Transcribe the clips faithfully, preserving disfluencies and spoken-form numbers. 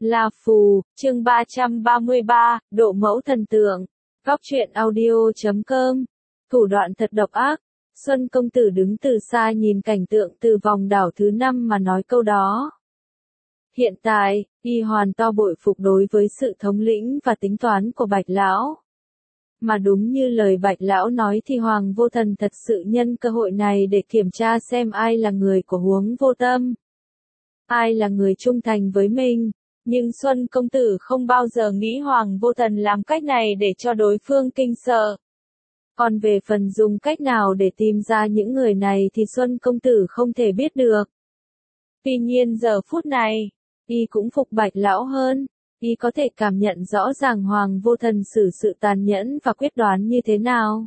La Phù, chương ba trăm ba mươi ba, độ mẫu thần tượng. Góc truyện audio chấm com. Thủ đoạn thật độc ác. Xuân công tử đứng từ xa nhìn cảnh tượng từ vòng đảo thứ năm mà nói câu đó. Hiện tại, y hoàn to bội phục đối với sự thống lĩnh và tính toán của Bạch Lão. Mà đúng như lời Bạch Lão nói thì Hoàng Vô Thần thật sự nhân cơ hội này để kiểm tra xem ai là người của Huống Vô Tâm. Ai là người trung thành với mình. Nhưng Xuân công tử không bao giờ nghĩ Hoàng Vô Thần làm cách này để cho đối phương kinh sợ. Còn về phần dùng cách nào để tìm ra những người này thì Xuân công tử không thể biết được. Tuy nhiên giờ phút này, y cũng phục Bạch Lão hơn, y có thể cảm nhận rõ ràng Hoàng Vô Thần xử sự tàn nhẫn và quyết đoán như thế nào.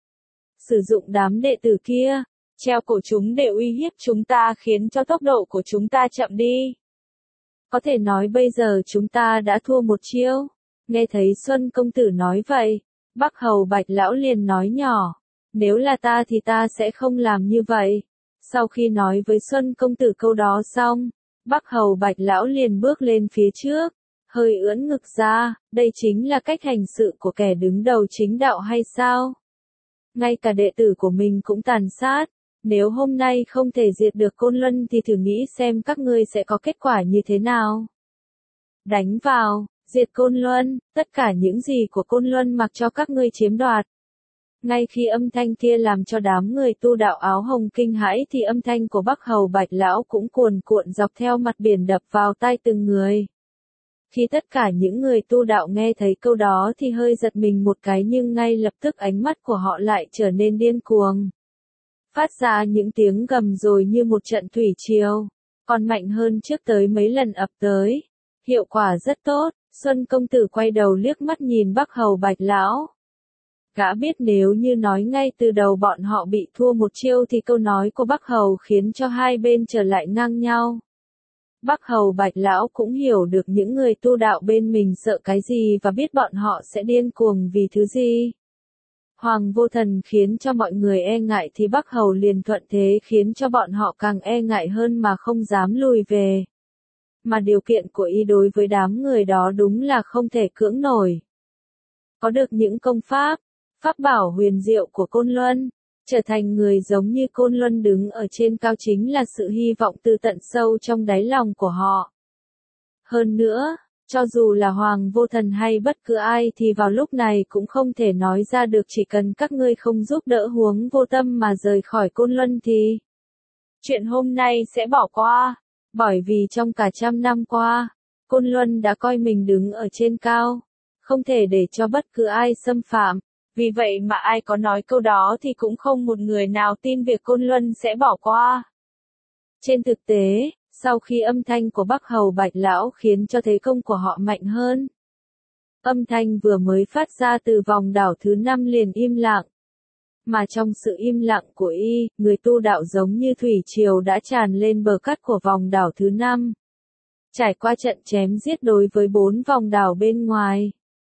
Sử dụng đám đệ tử kia, treo cổ chúng để uy hiếp chúng ta khiến cho tốc độ của chúng ta chậm đi. Có thể nói bây giờ chúng ta đã thua một chiêu. Nghe thấy Xuân công tử nói vậy, Bắc Hầu Bạch Lão liền nói nhỏ, nếu là ta thì ta sẽ không làm như vậy. Sau khi nói với Xuân công tử câu đó xong, Bắc Hầu Bạch Lão liền bước lên phía trước, hơi ưỡn ngực ra, đây chính là cách hành sự của kẻ đứng đầu chính đạo hay sao? Ngay cả đệ tử của mình cũng tàn sát. Nếu hôm nay không thể diệt được Côn Luân thì thử nghĩ xem các ngươi sẽ có kết quả như thế nào. Đánh vào, diệt Côn Luân, tất cả những gì của Côn Luân mặc cho các ngươi chiếm đoạt. Ngay khi âm thanh kia làm cho đám người tu đạo áo hồng kinh hãi thì âm thanh của Bắc Hầu Bạch Lão cũng cuồn cuộn dọc theo mặt biển đập vào tai từng người. Khi tất cả những người tu đạo nghe thấy câu đó thì hơi giật mình một cái nhưng ngay lập tức ánh mắt của họ lại trở nên điên cuồng. Phát ra những tiếng gầm rồi như một trận thủy triều, còn mạnh hơn trước tới mấy lần ập tới. Hiệu quả rất tốt, Xuân công tử quay đầu liếc mắt nhìn Bắc Hầu Bạch Lão. Gã biết nếu như nói ngay từ đầu bọn họ bị thua một chiêu thì câu nói của Bắc Hầu khiến cho hai bên trở lại ngang nhau. Bắc Hầu Bạch Lão cũng hiểu được những người tu đạo bên mình sợ cái gì và biết bọn họ sẽ điên cuồng vì thứ gì. Hoàng Vô Thần khiến cho mọi người e ngại thì Bắc Hầu liền thuận thế khiến cho bọn họ càng e ngại hơn mà không dám lùi về. Mà điều kiện của y đối với đám người đó đúng là không thể cưỡng nổi. Có được những công pháp, pháp bảo huyền diệu của Côn Luân, trở thành người giống như Côn Luân đứng ở trên cao chính là sự hy vọng từ tận sâu trong đáy lòng của họ. Hơn nữa, cho dù là Hoàng Vô Thần hay bất cứ ai thì vào lúc này cũng không thể nói ra được chỉ cần các ngươi không giúp đỡ Huống Vô Tâm mà rời khỏi Côn Luân thì chuyện hôm nay sẽ bỏ qua, bởi vì trong cả trăm năm qua, Côn Luân đã coi mình đứng ở trên cao, không thể để cho bất cứ ai xâm phạm, vì vậy mà ai có nói câu đó thì cũng không một người nào tin việc Côn Luân sẽ bỏ qua. Trên thực tế, sau khi âm thanh của Bắc Hầu Bạch Lão khiến cho thế công của họ mạnh hơn. Âm thanh vừa mới phát ra từ vòng đảo thứ năm liền im lặng. Mà trong sự im lặng của y, người tu đạo giống như thủy triều đã tràn lên bờ cát của vòng đảo thứ năm. Trải qua trận chém giết đối với bốn vòng đảo bên ngoài.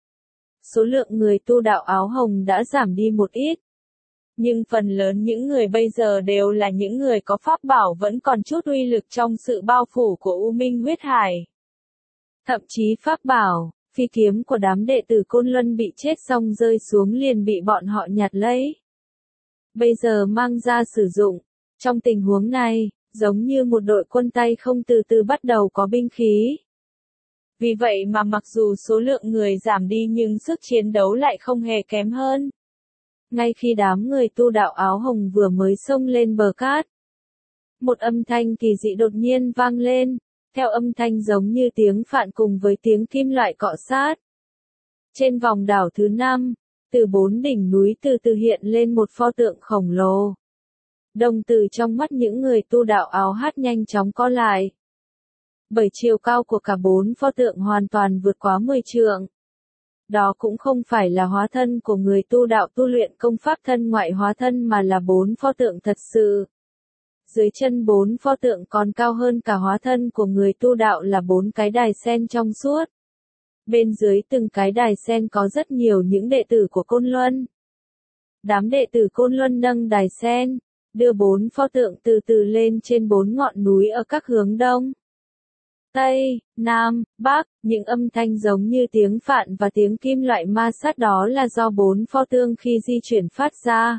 Số lượng người tu đạo áo hồng đã giảm đi một ít. Nhưng phần lớn những người bây giờ đều là những người có pháp bảo vẫn còn chút uy lực trong sự bao phủ của U Minh huyết hải. Thậm chí pháp bảo, phi kiếm của đám đệ tử Côn Luân bị chết xong rơi xuống liền bị bọn họ nhặt lấy. Bây giờ mang ra sử dụng. Trong tình huống này, giống như một đội quân tay không từ từ bắt đầu có binh khí. Vì vậy mà mặc dù số lượng người giảm đi nhưng sức chiến đấu lại không hề kém hơn. Ngay khi đám người tu đạo áo hồng vừa mới xông lên bờ cát, một âm thanh kỳ dị đột nhiên vang lên, theo âm thanh giống như tiếng phạn cùng với tiếng kim loại cọ sát. Trên vòng đảo thứ năm, từ bốn đỉnh núi từ từ hiện lên một pho tượng khổng lồ. Đồng tử trong mắt những người tu đạo áo hát nhanh chóng co lại. Bởi chiều cao của cả bốn pho tượng hoàn toàn vượt quá mười trượng. Đó cũng không phải là hóa thân của người tu đạo tu luyện công pháp thân ngoại hóa thân mà là bốn pho tượng thật sự. Dưới chân bốn pho tượng còn cao hơn cả hóa thân của người tu đạo là bốn cái đài sen trong suốt. Bên dưới từng cái đài sen có rất nhiều những đệ tử của Côn Luân. Đám đệ tử Côn Luân nâng đài sen, đưa bốn pho tượng từ từ lên trên bốn ngọn núi ở các hướng đông, Tây, Nam, Bắc, những âm thanh giống như tiếng phạn và tiếng kim loại ma sát đó là do bốn pho tượng khi di chuyển phát ra.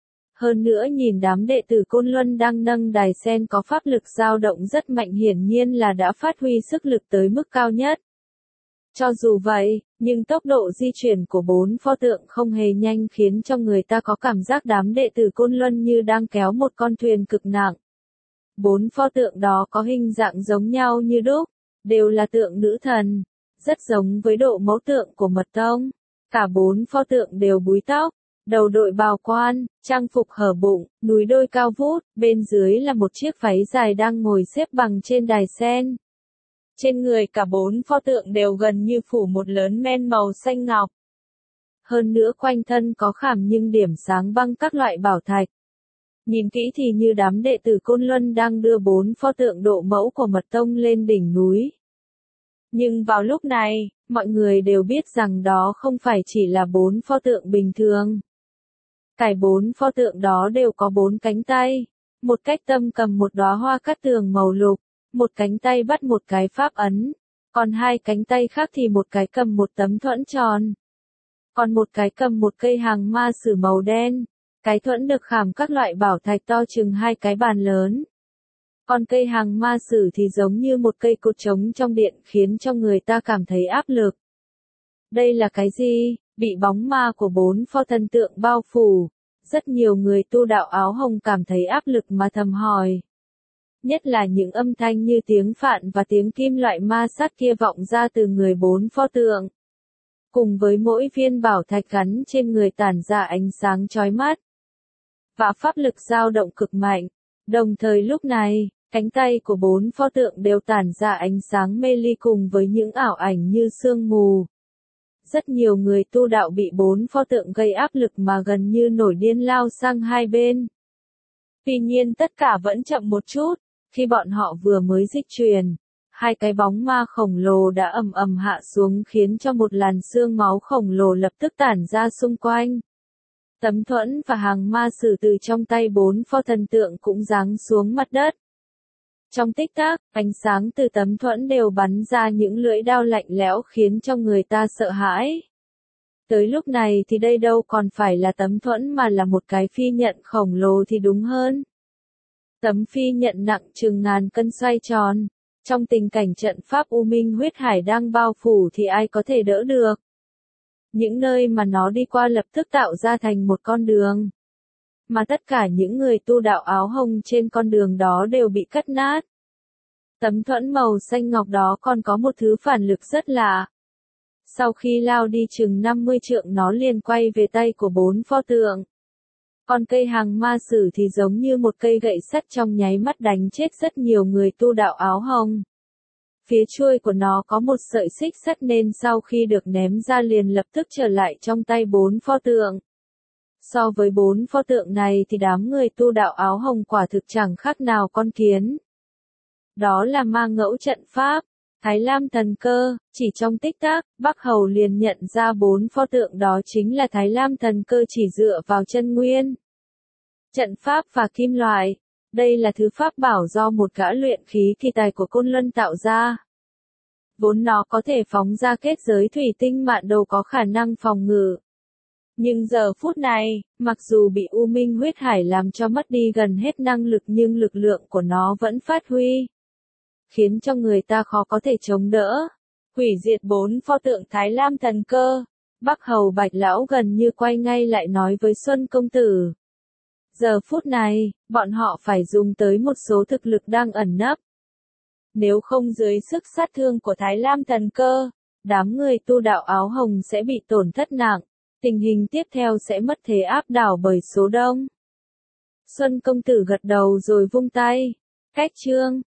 Hơn nữa nhìn đám đệ tử Côn Luân đang nâng đài sen có pháp lực dao động rất mạnh, hiển nhiên là đã phát huy sức lực tới mức cao nhất. Cho dù vậy, nhưng tốc độ di chuyển của bốn pho tượng không hề nhanh, khiến cho người ta có cảm giác đám đệ tử Côn Luân như đang kéo một con thuyền cực nặng. Bốn pho tượng đó có hình dạng giống nhau như đúc, đều là tượng nữ thần, rất giống với độ mẫu tượng của Mật Tông. Cả bốn pho tượng đều búi tóc, đầu đội bào quan, trang phục hở bụng, núi đôi cao vút, bên dưới là một chiếc váy dài đang ngồi xếp bằng trên đài sen. Trên người cả bốn pho tượng đều gần như phủ một lớn men màu xanh ngọc. Hơn nữa quanh thân có khảm nhưng điểm sáng băng các loại bảo thạch. Nhìn kỹ thì như đám đệ tử Côn Luân đang đưa bốn pho tượng độ mẫu của Mật Tông lên đỉnh núi. Nhưng vào lúc này, mọi người đều biết rằng đó không phải chỉ là bốn pho tượng bình thường. Cả bốn pho tượng đó đều có bốn cánh tay. Một cách tâm cầm một đóa hoa cát tường màu lục, một cánh tay bắt một cái pháp ấn, còn hai cánh tay khác thì một cái cầm một tấm thuẫn tròn, còn một cái cầm một cây hàng ma sử màu đen. Cái thuẫn được khảm các loại bảo thạch to chừng hai cái bàn lớn. Còn cây hàng ma sử thì giống như một cây cột trống trong điện, khiến cho người ta cảm thấy áp lực. Đây là cái gì? Bị bóng ma của bốn pho thần tượng bao phủ. Rất nhiều người tu đạo áo hồng cảm thấy áp lực mà thầm hỏi. Nhất là những âm thanh như tiếng phạn và tiếng kim loại ma sát kia vọng ra từ người bốn pho tượng. Cùng với mỗi viên bảo thạch gắn trên người tản ra ánh sáng chói mắt. Và pháp lực dao động cực mạnh. Đồng thời lúc này, cánh tay của bốn pho tượng đều tản ra ánh sáng mê ly cùng với những ảo ảnh như sương mù. Rất nhiều người tu đạo bị bốn pho tượng gây áp lực mà gần như nổi điên lao sang hai bên. Tuy nhiên tất cả vẫn chậm một chút, khi bọn họ vừa mới dịch chuyển, hai cái bóng ma khổng lồ đã ầm ầm hạ xuống khiến cho một làn sương máu khổng lồ lập tức tản ra xung quanh. Tấm thuẫn và hàng ma sử từ trong tay bốn pho thần tượng cũng giáng xuống mặt đất. Trong tích tắc, ánh sáng từ tấm thuẫn đều bắn ra những lưỡi đao lạnh lẽo khiến cho người ta sợ hãi. Tới lúc này thì đây đâu còn phải là tấm thuẫn mà là một cái phi nhận khổng lồ thì đúng hơn. Tấm phi nhận nặng chừng ngàn cân xoay tròn. Trong tình cảnh trận pháp U Minh huyết hải đang bao phủ thì ai có thể đỡ được. Những nơi mà nó đi qua lập tức tạo ra thành một con đường. Mà tất cả những người tu đạo áo hồng trên con đường đó đều bị cắt nát. Tấm thuẫn màu xanh ngọc đó còn có một thứ phản lực rất lạ. Sau khi lao đi chừng năm mươi trượng nó liền quay về tay của bốn pho tượng. Còn cây hàng ma sử thì giống như một cây gậy sắt trong nháy mắt đánh chết rất nhiều người tu đạo áo hồng. Phía chuôi của nó có một sợi xích sắt nên sau khi được ném ra liền lập tức trở lại trong tay bốn pho tượng. So với bốn pho tượng này thì đám người tu đạo áo hồng quả thực chẳng khác nào con kiến. Đó là ma ngẫu trận pháp, Thái Lam thần cơ, chỉ trong tích tắc, Bắc Hầu liền nhận ra bốn pho tượng đó chính là Thái Lam thần cơ chỉ dựa vào chân nguyên. Trận pháp và kim loại, đây là thứ pháp bảo do một gã luyện khí kỳ tài của Côn Luân tạo ra. Vốn nó có thể phóng ra kết giới thủy tinh mạn đầu có khả năng phòng ngự. Nhưng giờ phút này, mặc dù bị U Minh huyết hải làm cho mất đi gần hết năng lực nhưng lực lượng của nó vẫn phát huy. Khiến cho người ta khó có thể chống đỡ. Hủy diệt bốn pho tượng Thái Lam thần cơ. Bắc Hầu Bạch Lão gần như quay ngay lại nói với Xuân Công Tử. Giờ phút này, bọn họ phải dùng tới một số thực lực đang ẩn nấp. Nếu không dưới sức sát thương của Thái Lam thần cơ, đám người tu đạo áo hồng sẽ bị tổn thất nặng. Tình hình tiếp theo sẽ mất thế áp đảo bởi số đông. Xuân Công Tử gật đầu rồi vung tay. Cách chương.